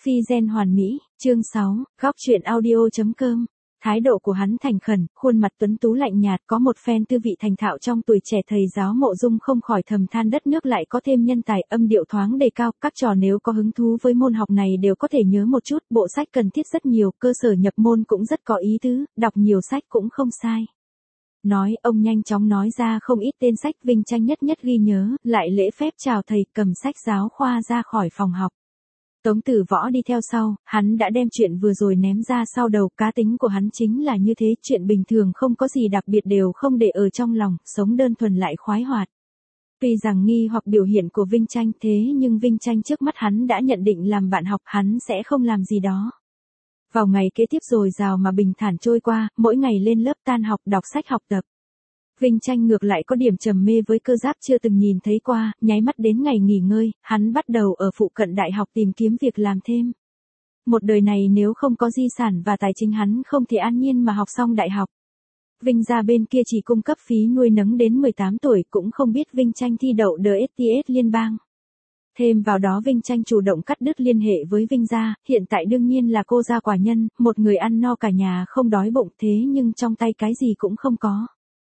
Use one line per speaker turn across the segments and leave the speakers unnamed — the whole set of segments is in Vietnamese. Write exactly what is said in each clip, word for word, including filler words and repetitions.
Phi gen hoàn mỹ, chương sáu, góc truyện audio.com. Thái độ của hắn thành khẩn, khuôn mặt tuấn tú lạnh nhạt, có một phen tư vị thành thạo trong tuổi trẻ. Thầy giáo Mộ Dung không khỏi thầm than đất nước lại có thêm nhân tài. Âm điệu thoáng đề cao, các trò nếu có hứng thú với môn học này đều có thể nhớ một chút. Bộ sách cần thiết rất nhiều, cơ sở nhập môn cũng rất có ý tứ, đọc nhiều sách cũng không sai. Nói, ông nhanh chóng nói ra không ít tên sách. Vinh Tranh nhất nhất ghi nhớ, lại lễ phép chào thầy, cầm sách giáo khoa ra khỏi phòng học. Tống Tử Võ đi theo sau, hắn đã đem chuyện vừa rồi ném ra sau đầu. Cá tính của hắn chính là như thế, chuyện bình thường không có gì đặc biệt đều không để ở trong lòng, sống đơn thuần lại khoái hoạt. Tuy rằng nghi hoặc biểu hiện của Vinh Tranh, thế nhưng Vinh Tranh trước mắt hắn đã nhận định làm bạn học, hắn sẽ không làm gì đó. Vào ngày kế tiếp dồi dào mà bình thản trôi qua, mỗi ngày lên lớp tan học đọc sách học tập. Vinh Tranh ngược lại có điểm trầm mê với cơ giáp chưa từng nhìn thấy qua, nháy mắt đến ngày nghỉ ngơi, hắn bắt đầu ở phụ cận đại học tìm kiếm việc làm thêm. Một đời này nếu không có di sản và tài chính hắn không thể an nhiên mà học xong đại học. Vinh gia bên kia chỉ cung cấp phí nuôi nấng đến mười tám tuổi, cũng không biết Vinh Tranh thi đậu đê ét tê ét liên bang. Thêm vào đó Vinh Tranh chủ động cắt đứt liên hệ với Vinh gia, hiện tại đương nhiên là cô gia quả nhân, một người ăn no cả nhà không đói bụng, thế nhưng trong tay cái gì cũng không có.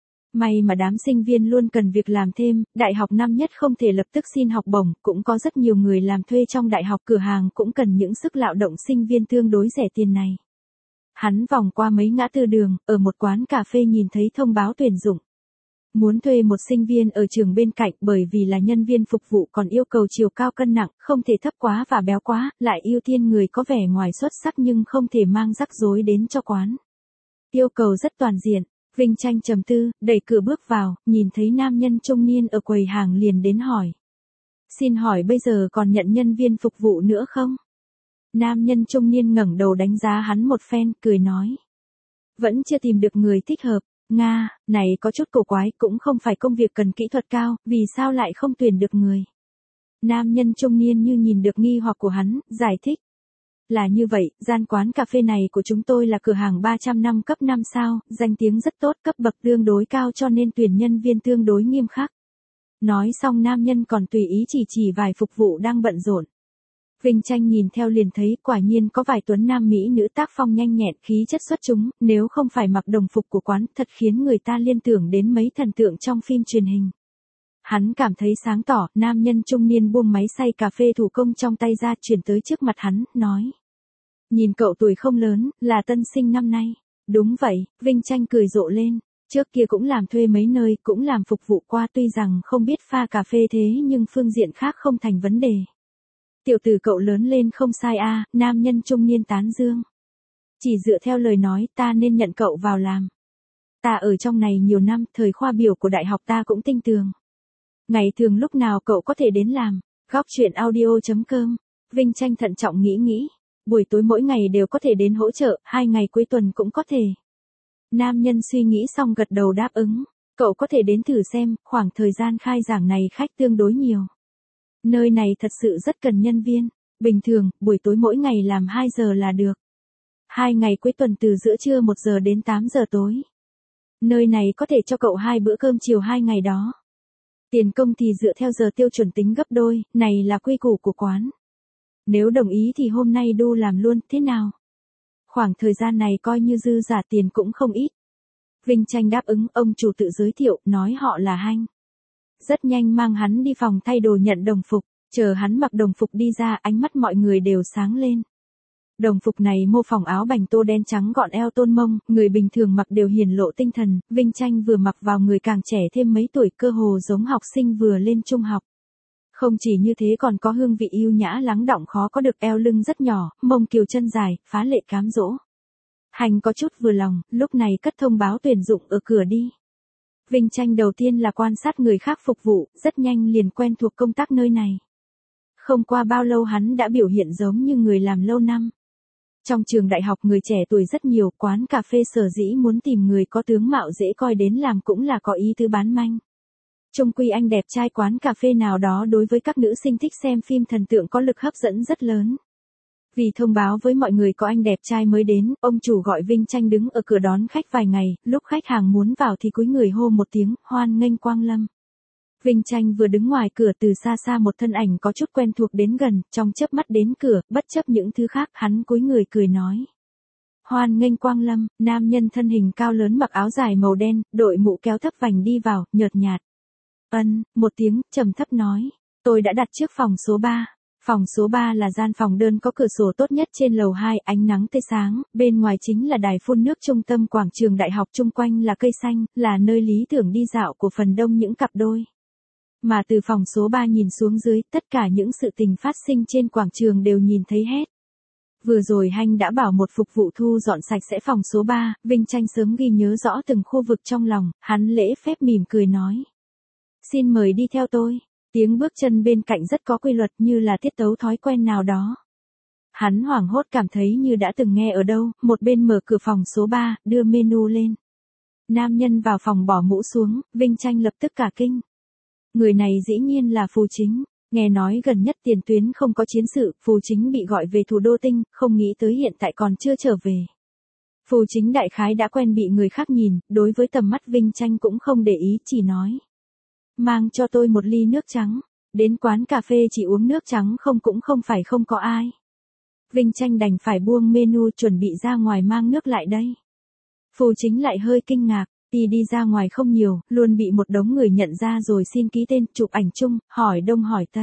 May mà đám sinh viên luôn cần việc làm thêm, đại học năm nhất không thể lập tức xin học bổng, cũng có rất nhiều người làm thuê trong đại học, cửa hàng cũng cần những sức lao động sinh viên tương đối rẻ tiền này. Hắn vòng qua mấy ngã tư đường, ở một quán cà phê nhìn thấy thông báo tuyển dụng. Muốn thuê một sinh viên ở trường bên cạnh, bởi vì là nhân viên phục vụ còn yêu cầu chiều cao cân nặng, không thể thấp quá và béo quá, lại ưu tiên người có vẻ ngoài xuất sắc nhưng không thể mang rắc rối đến cho quán. Yêu cầu rất toàn diện. Vinh Tranh trầm tư, đẩy cửa bước vào, nhìn thấy nam nhân trung niên ở quầy hàng liền đến hỏi. Xin hỏi bây giờ còn nhận nhân viên phục vụ nữa không? Nam nhân trung niên ngẩng đầu đánh giá hắn một phen, cười nói. Vẫn chưa tìm được người thích hợp. Nga, này có chút cổ quái, cũng không phải công việc cần kỹ thuật cao, vì sao lại không tuyển được người? Nam nhân trung niên như nhìn được nghi hoặc của hắn, giải thích. Là như vậy, gian quán cà phê này của chúng tôi là cửa hàng ba trăm năm cấp năm sao, danh tiếng rất tốt, cấp bậc tương đối cao cho nên tuyển nhân viên tương đối nghiêm khắc. Nói xong nam nhân còn tùy ý chỉ chỉ vài phục vụ đang bận rộn. Vinh Tranh nhìn theo liền thấy quả nhiên có vài tuấn nam mỹ nữ tác phong nhanh nhẹn, khí chất xuất chúng, nếu không phải mặc đồng phục của quán thật khiến người ta liên tưởng đến mấy thần tượng trong phim truyền hình. Hắn cảm thấy sáng tỏ, nam nhân trung niên buông máy xay cà phê thủ công trong tay ra, chuyển tới trước mặt hắn, nói. Nhìn cậu tuổi không lớn, là tân sinh năm nay. Đúng vậy, Vinh Tranh cười rộ lên. Trước kia cũng làm thuê mấy nơi, cũng làm phục vụ qua, tuy rằng không biết pha cà phê thế nhưng phương diện khác không thành vấn đề. Tiểu tử cậu lớn lên không sai a, à, nam nhân trung niên tán dương. Chỉ dựa theo lời nói ta nên nhận cậu vào làm. Ta ở trong này nhiều năm, thời khoa biểu của đại học ta cũng tinh tường. Ngày thường lúc nào cậu có thể đến làm? Góc truyện audio.com. Vinh Tranh thận trọng nghĩ nghĩ. Buổi tối mỗi ngày đều có thể đến hỗ trợ, hai ngày cuối tuần cũng có thể. Nam nhân suy nghĩ xong gật đầu đáp ứng. Cậu có thể đến thử xem, khoảng thời gian khai giảng này khách tương đối nhiều. Nơi này thật sự rất cần nhân viên. Bình thường, buổi tối mỗi ngày làm hai giờ là được. Hai ngày cuối tuần từ giữa trưa một giờ đến tám giờ tối. Nơi này có thể cho cậu hai bữa cơm chiều hai ngày đó. Tiền công thì dựa theo giờ tiêu chuẩn tính gấp đôi, này là quy củ của quán. Nếu đồng ý thì hôm nay đu làm luôn, thế nào? Khoảng thời gian này coi như dư giả, tiền cũng không ít. Vinh Tranh đáp ứng, ông chủ tự giới thiệu, nói họ là Hanh. Rất nhanh mang hắn đi phòng thay đồ nhận đồng phục, chờ hắn mặc đồng phục đi ra, ánh mắt mọi người đều sáng lên. Đồng phục này mô phỏng áo bành tô đen trắng gọn eo tôn mông, người bình thường mặc đều hiển lộ tinh thần, Vinh Tranh vừa mặc vào người càng trẻ thêm mấy tuổi, cơ hồ giống học sinh vừa lên trung học. Không chỉ như thế còn có hương vị yêu nhã lắng đọng khó có được, eo lưng rất nhỏ, mông kiều chân dài, phá lệ cám dỗ. Hành có chút vừa lòng, lúc này cất thông báo tuyển dụng ở cửa đi. Vinh Tranh đầu tiên là quan sát người khác phục vụ, rất nhanh liền quen thuộc công tác nơi này. Không qua bao lâu hắn đã biểu hiện giống như người làm lâu năm. Trong trường đại học người trẻ tuổi rất nhiều, quán cà phê sở dĩ muốn tìm người có tướng mạo dễ coi đến làm cũng là có ý tứ bán manh. Chung quy anh đẹp trai quán cà phê nào đó đối với các nữ sinh thích xem phim thần tượng có lực hấp dẫn rất lớn. Vì thông báo với mọi người có anh đẹp trai mới đến, ông chủ gọi Vinh Tranh đứng ở cửa đón khách vài ngày, lúc khách hàng muốn vào thì cúi người hô một tiếng, hoan nghênh quang lâm. Vinh Tranh vừa đứng ngoài cửa từ xa xa một thân ảnh có chút quen thuộc đến gần, trong chớp mắt đến cửa, bất chấp những thứ khác, hắn cúi người cười nói. Hoan nghênh quang lâm, nam nhân thân hình cao lớn mặc áo dài màu đen, đội mũ kéo thấp vành đi vào, nhợt nhạt. Ân, một tiếng, trầm thấp nói. Tôi đã đặt trước phòng số ba. Phòng số ba là gian phòng đơn có cửa sổ tốt nhất trên lầu hai, ánh nắng tươi sáng, bên ngoài chính là đài phun nước trung tâm quảng trường đại học, chung quanh là cây xanh, là nơi lý tưởng đi dạo của phần đông những cặp đôi. Mà từ phòng số ba nhìn xuống dưới, tất cả những sự tình phát sinh trên quảng trường đều nhìn thấy hết. Vừa rồi Hanh đã bảo một phục vụ thu dọn sạch sẽ phòng số ba, Vinh Tranh sớm ghi nhớ rõ từng khu vực trong lòng, hắn lễ phép mỉm cười nói. Xin mời đi theo tôi. Tiếng bước chân bên cạnh rất có quy luật như là tiết tấu thói quen nào đó. Hắn hoảng hốt cảm thấy như đã từng nghe ở đâu, một bên mở cửa phòng số ba, đưa menu lên. Nam nhân vào phòng bỏ mũ xuống, Vinh Tranh lập tức cả kinh. Người này dĩ nhiên là Phù Chính, nghe nói gần nhất tiền tuyến không có chiến sự, Phù Chính bị gọi về thủ đô Tinh, không nghĩ tới hiện tại còn chưa trở về. Phù Chính đại khái đã quen bị người khác nhìn, đối với tầm mắt Vinh Tranh cũng không để ý, chỉ nói. Mang cho tôi một ly nước trắng, đến quán cà phê chỉ uống nước trắng không cũng không phải không có ai. Vinh Tranh đành phải buông menu chuẩn bị ra ngoài mang nước lại đây. Phù Chính lại hơi kinh ngạc. Y đi ra ngoài không nhiều, luôn bị một đống người nhận ra rồi xin ký tên, chụp ảnh chung, hỏi đông hỏi tây.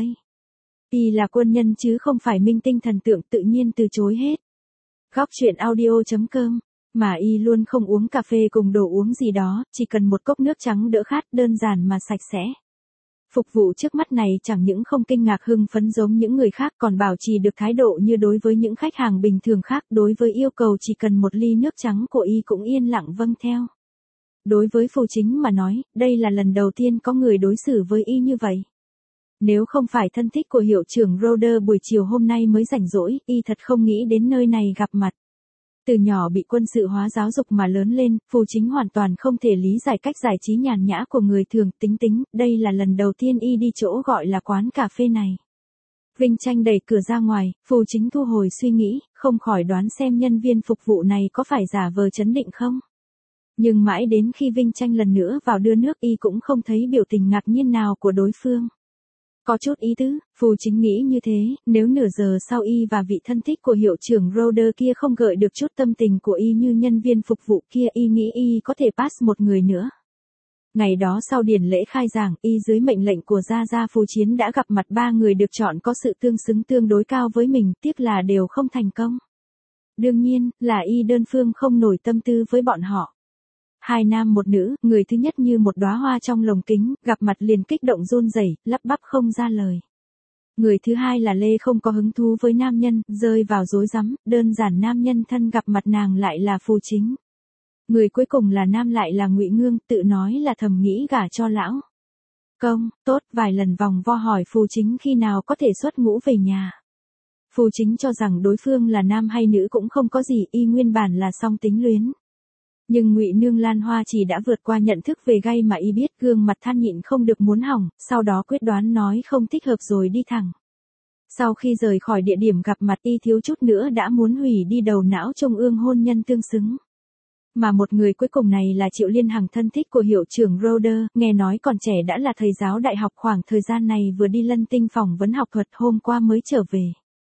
Y là quân nhân chứ không phải minh tinh thần tượng, tự nhiên từ chối hết. Góc truyện audio chấm com, mà Y luôn không uống cà phê cùng đồ uống gì đó, chỉ cần một cốc nước trắng đỡ khát, đơn giản mà sạch sẽ. Phục vụ trước mắt này chẳng những không kinh ngạc hưng phấn giống những người khác, còn bảo trì được thái độ như đối với những khách hàng bình thường khác, đối với yêu cầu chỉ cần một ly nước trắng của Y cũng yên lặng vâng theo. Đối với Phù Chính mà nói, đây là lần đầu tiên có người đối xử với Y như vậy. Nếu không phải thân thích của hiệu trưởng Roder buổi chiều hôm nay mới rảnh rỗi, Y thật không nghĩ đến nơi này gặp mặt. Từ nhỏ bị quân sự hóa giáo dục mà lớn lên, Phù Chính hoàn toàn không thể lý giải cách giải trí nhàn nhã của người thường. Tính tính, đây là lần đầu tiên Y đi chỗ gọi là quán cà phê này. Vinh Tranh đẩy cửa ra ngoài, Phù Chính thu hồi suy nghĩ, không khỏi đoán xem nhân viên phục vụ này có phải giả vờ trấn định không. Nhưng mãi đến khi Vinh Tranh lần nữa vào đưa nước, Y cũng không thấy biểu tình ngạc nhiên nào của đối phương. Có chút ý tứ, Phù Chính nghĩ như thế, nếu nửa giờ sau Y và vị thân thích của hiệu trưởng Roder kia không gợi được chút tâm tình của Y như nhân viên phục vụ kia, Y nghĩ Y có thể pass một người nữa. Ngày đó sau điển lễ khai giảng, Y dưới mệnh lệnh của Gia Gia Phù Chiến đã gặp mặt ba người được chọn có sự tương xứng tương đối cao với mình, tiếc là đều không thành công. Đương nhiên, là Y đơn phương không nổi tâm tư với bọn họ. Hai nam một nữ, người thứ nhất như một đóa hoa trong lồng kính, gặp mặt liền kích động run rẩy, lắp bắp không ra lời. Người thứ hai là Lê không có hứng thú với nam nhân, rơi vào rối rắm, đơn giản nam nhân thân gặp mặt nàng lại là Phù Chính. Người cuối cùng là nam lại là Ngụy Ngương, tự nói là thầm nghĩ gả cho lão công, tốt, vài lần vòng vo hỏi Phù Chính khi nào có thể xuất ngũ về nhà. Phù Chính cho rằng đối phương là nam hay nữ cũng không có gì, Y nguyên bản là song tính luyến. Nhưng Ngụy Nương Lan Hoa chỉ đã vượt qua nhận thức về gay mà Y biết, gương mặt than nhịn không được muốn hỏng, sau đó quyết đoán nói không thích hợp rồi đi thẳng. Sau khi rời khỏi địa điểm gặp mặt, Y thiếu chút nữa đã muốn hủy đi đầu não trung ương hôn nhân tương xứng. Mà một người cuối cùng này là Triệu Liên Hằng, thân thích của hiệu trưởng Roder, nghe nói còn trẻ đã là thầy giáo đại học, khoảng thời gian này vừa đi Lân Tinh phỏng vấn học thuật, hôm qua mới trở về.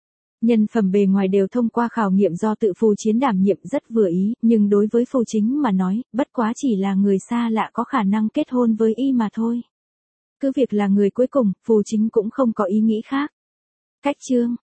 Nhân phẩm bề ngoài đều thông qua khảo nghiệm do tự Phù Chiến đảm nhiệm, rất vừa ý, nhưng đối với Phù Chính mà nói, bất quá chỉ là người xa lạ có khả năng kết hôn với Y mà thôi. Cứ việc là người cuối cùng, Phù Chính cũng không có ý nghĩ khác. Cách chương